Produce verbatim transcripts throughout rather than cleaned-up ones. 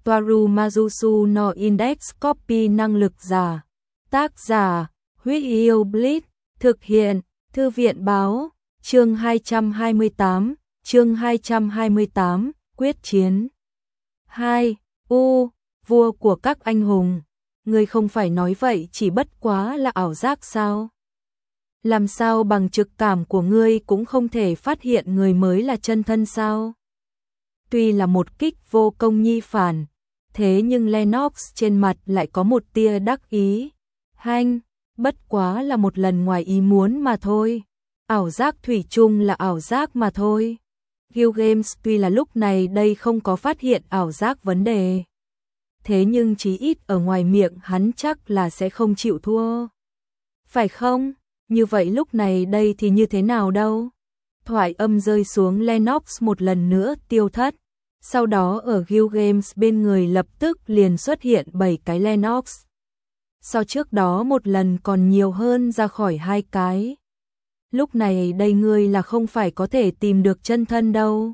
Toaru Majusu no Index Copy năng lực giả. Tác giả, Huyết Yêu Blitz, thực hiện, Thư viện báo, chương hai trăm hai mươi tám, chương hai trăm hai mươi tám, quyết chiến. hai. U, vua của các anh hùng. Ngươi không phải nói vậy chỉ bất quá là ảo giác sao? Làm sao bằng trực cảm của ngươi cũng không thể phát hiện người mới là chân thân sao? Tuy là một kích vô công nhi phản, thế nhưng Lennox trên mặt lại có một tia đắc ý. Hanh, bất quá là một lần ngoài ý muốn mà thôi. Ảo giác thủy chung là ảo giác mà thôi. Guild Games tuy là lúc này đây không có phát hiện ảo giác vấn đề. Thế nhưng chí ít ở ngoài miệng hắn chắc là sẽ không chịu thua. Phải không? Như vậy lúc này đây thì như thế nào đâu? Thoại âm rơi xuống, Lennox một lần nữa tiêu thất. Sau đó ở Guild Games bên người lập tức liền xuất hiện bảy cái Lennox. Sau trước đó một lần còn nhiều hơn ra khỏi hai cái. Lúc này đây ngươi là không phải có thể tìm được chân thân đâu.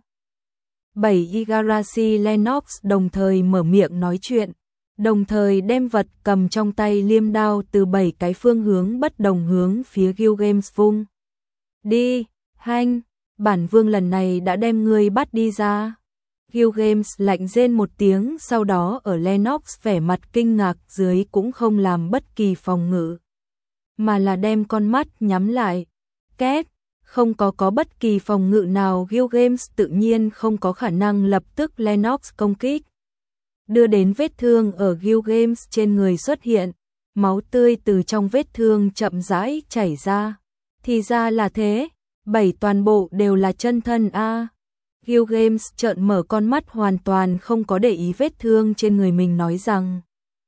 Bảy Igarashi Lennox đồng thời mở miệng nói chuyện, đồng thời đem vật cầm trong tay liêm đao từ bảy cái phương hướng bất đồng hướng phía Guild Games vung. Đi, Hanh, bản vương lần này đã đem ngươi bắt đi ra. Guild Games lạnh rên một tiếng, sau đó ở Lennox vẻ mặt kinh ngạc dưới cũng không làm bất kỳ phòng ngự, mà là đem con mắt nhắm lại. Két, không có có bất kỳ phòng ngự nào, Guild Games tự nhiên không có khả năng lập tức Lennox công kích. Đưa đến vết thương ở Guild Games trên người xuất hiện, máu tươi từ trong vết thương chậm rãi chảy ra. Thì ra là thế, bảy toàn bộ đều là chân thân a. À. Guild Games trợn mở con mắt hoàn toàn không có để ý vết thương trên người mình, nói rằng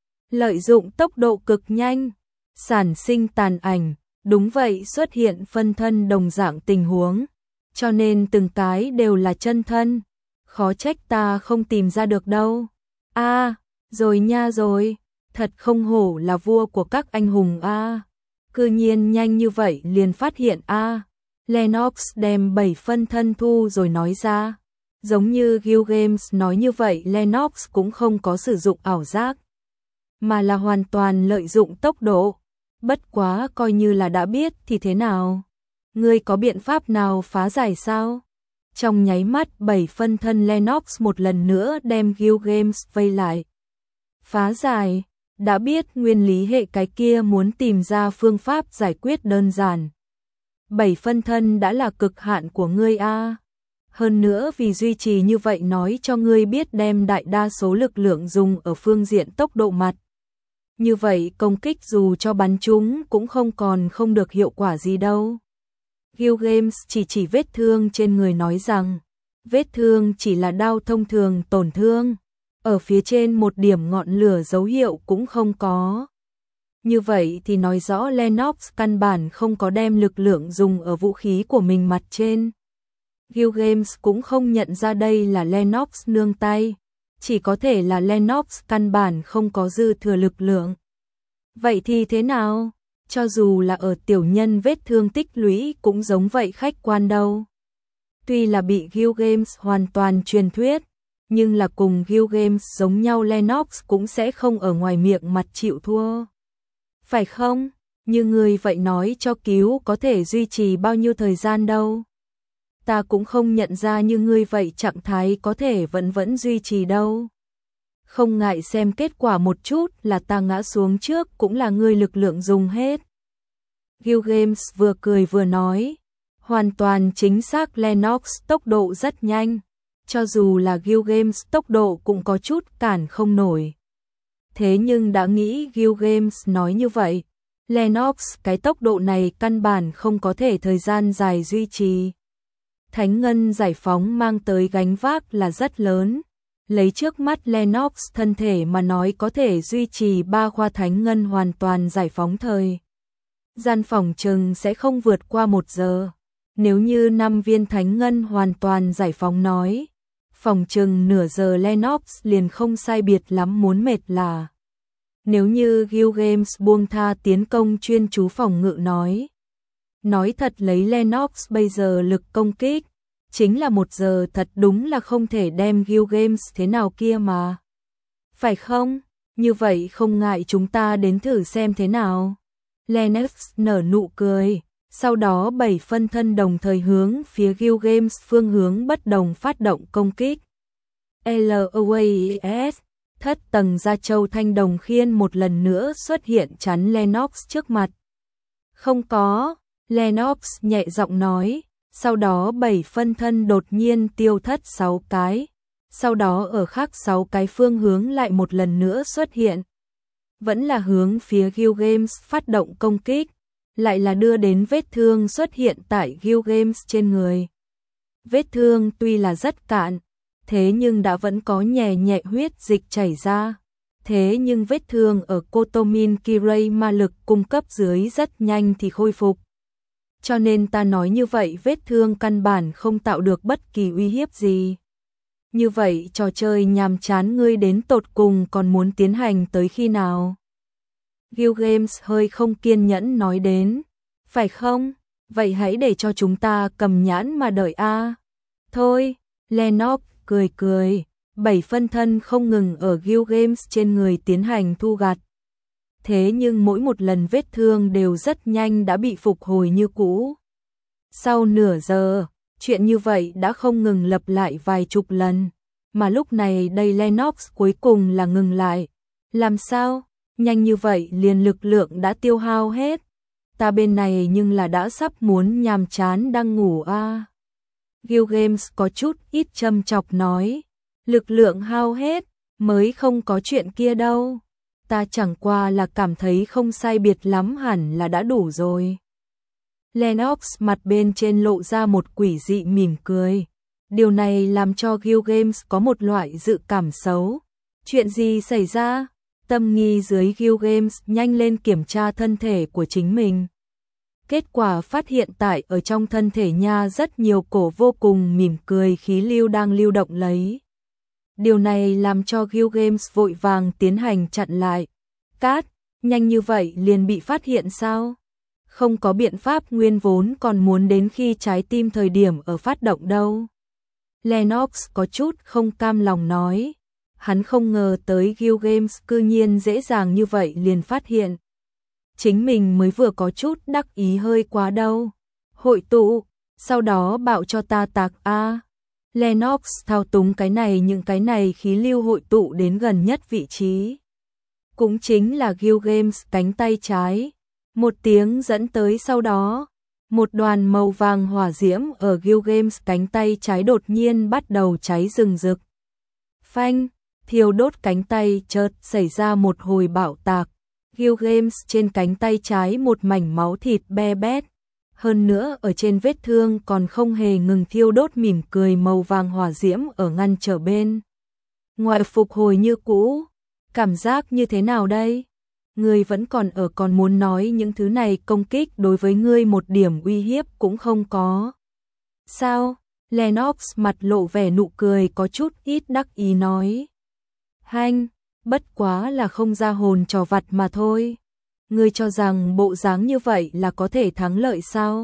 lợi dụng tốc độ cực nhanh, sản sinh tàn ảnh. Đúng vậy, xuất hiện phân thân đồng dạng tình huống, cho nên từng cái đều là chân thân. Khó trách ta không tìm ra được đâu. A, à, rồi nha rồi, thật không hổ là vua của các anh hùng a. À. Cư nhiên nhanh như vậy liền phát hiện a. À. Lennox đem bảy phân thân thu rồi nói ra. Giống như Guild Games nói như vậy, Lennox cũng không có sử dụng ảo giác, mà là hoàn toàn lợi dụng tốc độ. Bất quá coi như là đã biết thì thế nào? Ngươi có biện pháp nào phá giải sao? Trong nháy mắt bảy phân thân Lennox một lần nữa đem Guild Games vây lại. Phá giải? Đã biết nguyên lý hệ cái kia, muốn tìm ra phương pháp giải quyết đơn giản. Bảy phân thân đã là cực hạn của ngươi a. À. Hơn nữa vì duy trì như vậy nói cho ngươi biết đem đại đa số lực lượng dùng ở phương diện tốc độ mặt. Như vậy công kích dù cho bắn chúng cũng không còn không được hiệu quả gì đâu. Guild Games chỉ chỉ vết thương trên người nói rằng, vết thương chỉ là đao thông thường tổn thương, ở phía trên một điểm ngọn lửa dấu hiệu cũng không có. Như vậy thì nói rõ Lennox căn bản không có đem lực lượng dùng ở vũ khí của mình mặt trên. Guild Games cũng không nhận ra đây là Lennox nương tay. Chỉ có thể là Lennox căn bản không có dư thừa lực lượng. Vậy thì thế nào? Cho dù là ở tiểu nhân vết thương tích lũy cũng giống vậy khách quan đâu. Tuy là bị Guild Games hoàn toàn truyền thuyết, nhưng là cùng Guild Games giống nhau, Lennox cũng sẽ không ở ngoài miệng mặt chịu thua. Phải không? Như người vậy nói cho cứu có thể duy trì bao nhiêu thời gian đâu. Ta cũng không nhận ra như ngươi vậy trạng thái có thể vẫn vẫn duy trì đâu. Không ngại xem kết quả một chút, là ta ngã xuống trước cũng là ngươi lực lượng dùng hết. Guild Games vừa cười vừa nói, hoàn toàn chính xác, Lennox tốc độ rất nhanh, cho dù là Guild Games tốc độ cũng có chút cản không nổi. Thế nhưng đã nghĩ Guild Games nói như vậy, Lennox cái tốc độ này căn bản không có thể thời gian dài duy trì. Thánh ngân giải phóng mang tới gánh vác là rất lớn. Lấy trước mắt Lennox thân thể mà nói, có thể duy trì ba khoa thánh ngân hoàn toàn giải phóng thời gian phòng chừng sẽ không vượt qua một giờ. Nếu như năm viên thánh ngân hoàn toàn giải phóng nói, phòng chừng nửa giờ Lennox liền không sai biệt lắm muốn mệt là. Nếu như Guild Games buông tha tiến công chuyên chú phòng ngự nói. Nói thật lấy Lennox bây giờ lực công kích, chính là một giờ thật đúng là không thể đem Guild Games thế nào kia mà. Phải không? Như vậy không ngại chúng ta đến thử xem thế nào. Lennox nở nụ cười, sau đó bảy phân thân đồng thời hướng phía Guild Games phương hướng bất đồng phát động công kích. lờ o a ét, thất tầng gia châu thanh đồng khiên một lần nữa xuất hiện chắn Lennox trước mặt. Không có, Lennox nhẹ giọng nói, sau đó bảy phân thân đột nhiên tiêu thất sáu cái, sau đó ở khác sáu cái phương hướng lại một lần nữa xuất hiện. Vẫn là hướng phía Guild Games phát động công kích, lại là đưa đến vết thương xuất hiện tại Guild Games trên người. Vết thương tuy là rất cạn, thế nhưng đã vẫn có nhẹ nhẹ huyết dịch chảy ra. Thế nhưng vết thương ở Kotomin Kirei ma lực cung cấp dưới rất nhanh thì khôi phục. Cho nên ta nói như vậy vết thương căn bản không tạo được bất kỳ uy hiếp gì. Như vậy trò chơi nhàm chán ngươi đến tột cùng còn muốn tiến hành tới khi nào? Guild Games hơi không kiên nhẫn nói đến. Phải không? Vậy hãy để cho chúng ta cầm nhãn mà đợi a. Thôi, Lennox cười cười, bảy phân thân không ngừng ở Guild Games trên người tiến hành thu gặt. Thế nhưng mỗi một lần vết thương đều rất nhanh đã bị phục hồi như cũ. Sau nửa giờ, chuyện như vậy đã không ngừng lặp lại vài chục lần, mà lúc này đây Lennox cuối cùng là ngừng lại. Làm sao? Nhanh như vậy liền lực lượng đã tiêu hao hết. Ta bên này nhưng là đã sắp muốn nhàm chán đang ngủ a. À. Guild Games có chút ít châm chọc nói, lực lượng hao hết, mới không có chuyện kia đâu. Ta chẳng qua là cảm thấy không sai biệt lắm hẳn là đã đủ rồi. Lennox mặt bên trên lộ ra một quỷ dị mỉm cười. Điều này làm cho Guild Games có một loại dự cảm xấu. Chuyện gì xảy ra? Tâm nghi dưới Guild Games nhanh lên kiểm tra thân thể của chính mình. Kết quả phát hiện tại ở trong thân thể nha rất nhiều cổ vô cùng mỉm cười khí lưu đang lưu động lấy. Điều này làm cho Guild Games vội vàng tiến hành chặn lại. Cát, nhanh như vậy liền bị phát hiện sao? Không có biện pháp nguyên vốn còn muốn đến khi trái tim thời điểm ở phát động đâu. Lennox có chút không cam lòng nói. Hắn không ngờ tới Guild Games cư nhiên dễ dàng như vậy liền phát hiện. Chính mình mới vừa có chút đắc ý hơi quá đâu. Hội tụ, sau đó bảo cho ta tạc A. Lennox thao túng cái này những cái này khí lưu hội tụ đến gần nhất vị trí. Cũng chính là Guild Games cánh tay trái. Một tiếng dẫn tới sau đó, một đoàn màu vàng hỏa diễm ở Guild Games cánh tay trái đột nhiên bắt đầu cháy rừng rực. Phanh, thiêu đốt cánh tay chợt xảy ra một hồi bạo tạc. Guild Games trên cánh tay trái một mảnh máu thịt be bét. Hơn nữa ở trên vết thương còn không hề ngừng thiêu đốt mỉm cười màu vàng hỏa diễm ở ngăn trở bên. Ngoài phục hồi như cũ, cảm giác như thế nào đây? Ngươi vẫn còn ở còn muốn nói những thứ này công kích đối với ngươi một điểm uy hiếp cũng không có. Sao? Lennox mặt lộ vẻ nụ cười có chút ít đắc ý nói. Hanh, bất quá là không ra hồn trò vặt mà thôi. Ngươi cho rằng bộ dáng như vậy là có thể thắng lợi sao?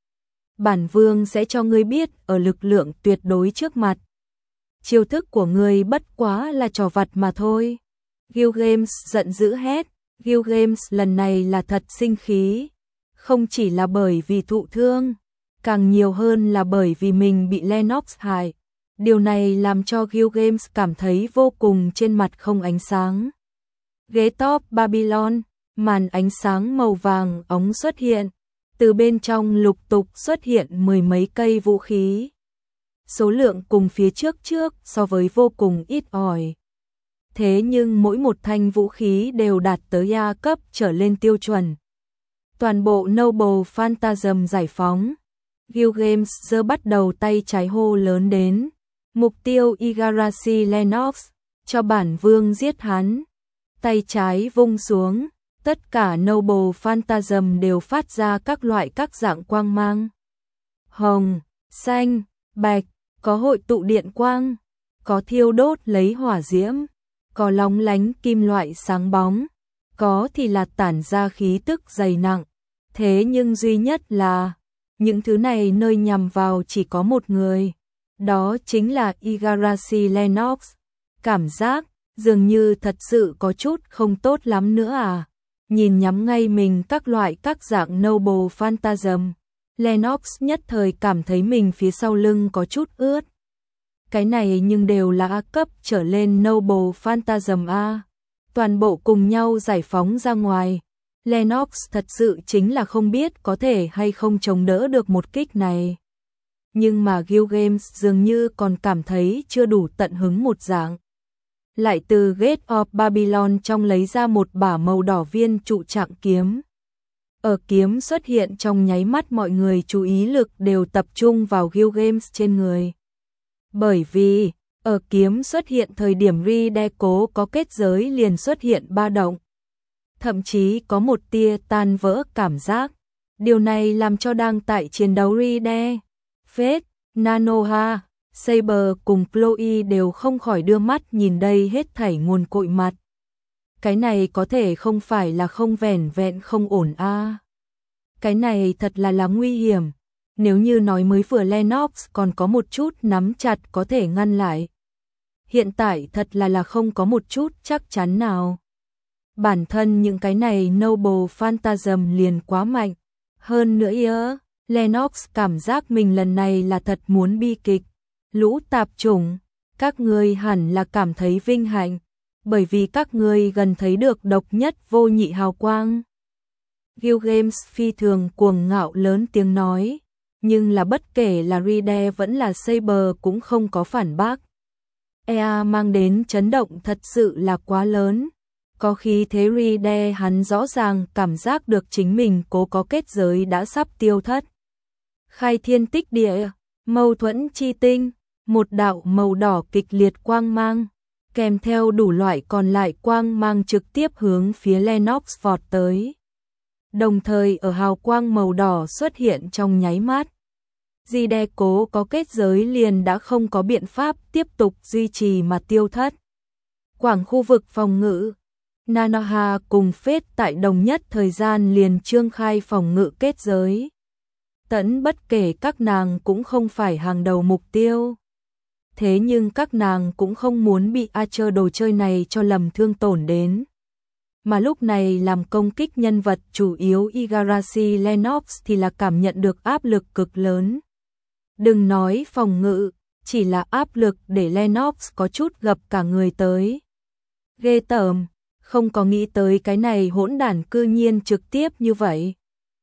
Bản vương sẽ cho ngươi biết ở lực lượng tuyệt đối trước mặt. Chiêu thức của ngươi bất quá là trò vặt mà thôi. Guild Games giận dữ hét. Guild Games lần này là thật sinh khí. Không chỉ là bởi vì thụ thương, càng nhiều hơn là bởi vì mình bị Lennox hại. Điều này làm cho Guild Games cảm thấy vô cùng trên mặt không ánh sáng. Ghế top Babylon, màn ánh sáng màu vàng ống xuất hiện. Từ bên trong lục tục xuất hiện mười mấy cây vũ khí. Số lượng cùng phía trước trước so với vô cùng ít ỏi. Thế nhưng mỗi một thanh vũ khí đều đạt tới A cấp trở lên tiêu chuẩn. Toàn bộ Noble Phantasm giải phóng. Guild Games giờ bắt đầu tay trái hô lớn đến. Mục tiêu Igarashi Lennox, cho bản vương giết hắn. Tay trái vung xuống, tất cả Noble Phantasm đều phát ra các loại các dạng quang mang. Hồng, xanh, bạch, có hội tụ điện quang, có thiêu đốt lấy hỏa diễm, có lóng lánh kim loại sáng bóng, có thì là tản ra khí tức dày nặng. Thế nhưng duy nhất là, những thứ này nơi nhằm vào chỉ có một người. Đó chính là Igarashi Lennox. Cảm giác, Dường như thật sự có chút không tốt lắm nữa à. Nhìn nhắm ngay mình các loại các dạng Noble Phantasm, Lennox nhất thời cảm thấy mình phía sau lưng có chút ướt. Cái này nhưng đều là A cấp trở lên Noble Phantasm A. Toàn bộ cùng nhau giải phóng ra ngoài. Lennox thật sự chính là không biết có thể hay không chống đỡ được một kích này. Nhưng mà Guild Games dường như còn cảm thấy chưa đủ tận hứng một dạng. Lại từ Gate of Babylon trong lấy ra một bả màu đỏ viên trụ trạng kiếm. Ở kiếm xuất hiện trong nháy mắt mọi người chú ý lực đều tập trung vào Guild Games trên người. Bởi vì, ở kiếm xuất hiện thời điểm Ride cố có kết giới liền xuất hiện ba động. Thậm chí có một tia tan vỡ cảm giác. Điều này làm cho đang tại chiến đấu Ride, Fate, Nanoha, Saber cùng Chloe đều không khỏi đưa mắt nhìn đây hết thảy nguồn cội mặt. Cái này có thể không phải là không vẻn vẹn không ổn a. À. Cái này thật là là nguy hiểm. Nếu như nói mới vừa Lennox còn có một chút nắm chặt có thể ngăn lại. Hiện tại thật là là không có một chút chắc chắn nào. Bản thân những cái này Noble Phantasm liền quá mạnh. Hơn nữa ơ, Lennox cảm giác mình lần này là thật muốn bi kịch. Lũ tạp chủng, các ngươi hẳn là cảm thấy vinh hạnh, bởi vì các ngươi gần thấy được độc nhất vô nhị hào quang. Guild Games phi thường cuồng ngạo lớn tiếng nói, nhưng là bất kể là Ride vẫn là Saber cũng không có phản bác. e a mang đến chấn động thật sự là quá lớn. Có khi thế Ride hắn rõ ràng cảm giác được chính mình cố có kết giới đã sắp tiêu thất. Khai thiên tích địa, mâu thuẫn chi tinh, một đạo màu đỏ kịch liệt quang mang, kèm theo đủ loại còn lại quang mang trực tiếp hướng phía Lennox vọt tới. Đồng thời ở hào quang màu đỏ xuất hiện trong nháy mắt. Ride cố có kết giới liền đã không có biện pháp tiếp tục duy trì mà tiêu thất. Quảng khu vực phòng ngự, Nanoha cùng Fate tại đồng nhất thời gian liền trương khai phòng ngự kết giới. Tẫn bất kể các nàng cũng không phải hàng đầu mục tiêu. Thế nhưng các nàng cũng không muốn bị Archer đồ chơi này cho lầm thương tổn đến. Mà lúc này làm công kích nhân vật chủ yếu Igarashi Lennox thì là cảm nhận được áp lực cực lớn. Đừng nói phòng ngự, chỉ là áp lực để Lennox có chút gập cả người tới. Ghê tởm, không có nghĩ tới cái này hỗn đản cư nhiên trực tiếp như vậy.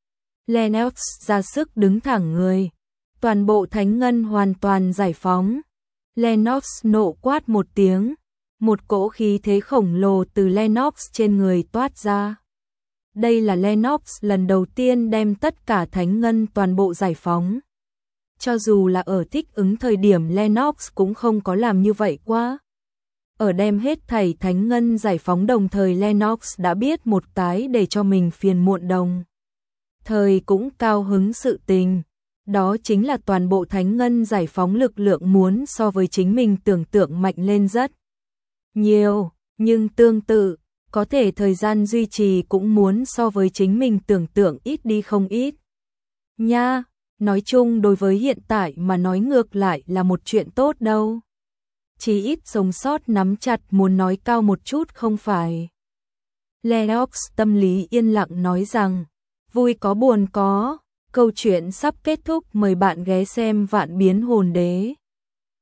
Lennox ra sức đứng thẳng người, toàn bộ thánh ngân hoàn toàn giải phóng. Lennox nộ quát một tiếng, một cỗ khí thế khổng lồ từ Lennox trên người toát ra. Đây là Lennox lần đầu tiên đem tất cả thánh ngân toàn bộ giải phóng. Cho dù là ở thích ứng thời điểm Lennox cũng không có làm như vậy quá. Ở đem hết thảy thánh ngân giải phóng đồng thời Lennox đã biết một cái để cho mình phiền muộn đồng. Thời cũng cao hứng sự tình. Đó chính là toàn bộ thánh ngân giải phóng lực lượng muốn so với chính mình tưởng tượng mạnh lên rất nhiều, nhưng tương tự, có thể thời gian duy trì cũng muốn so với chính mình tưởng tượng ít đi không ít. Nha, nói chung đối với hiện tại mà nói ngược lại là một chuyện tốt đâu. Chỉ ít sống sót nắm chặt muốn nói cao một chút không phải. Lennox tâm lý yên lặng nói rằng, vui có buồn có. Câu chuyện sắp kết thúc, mời bạn ghé xem Vạn Biến Hồn Đế.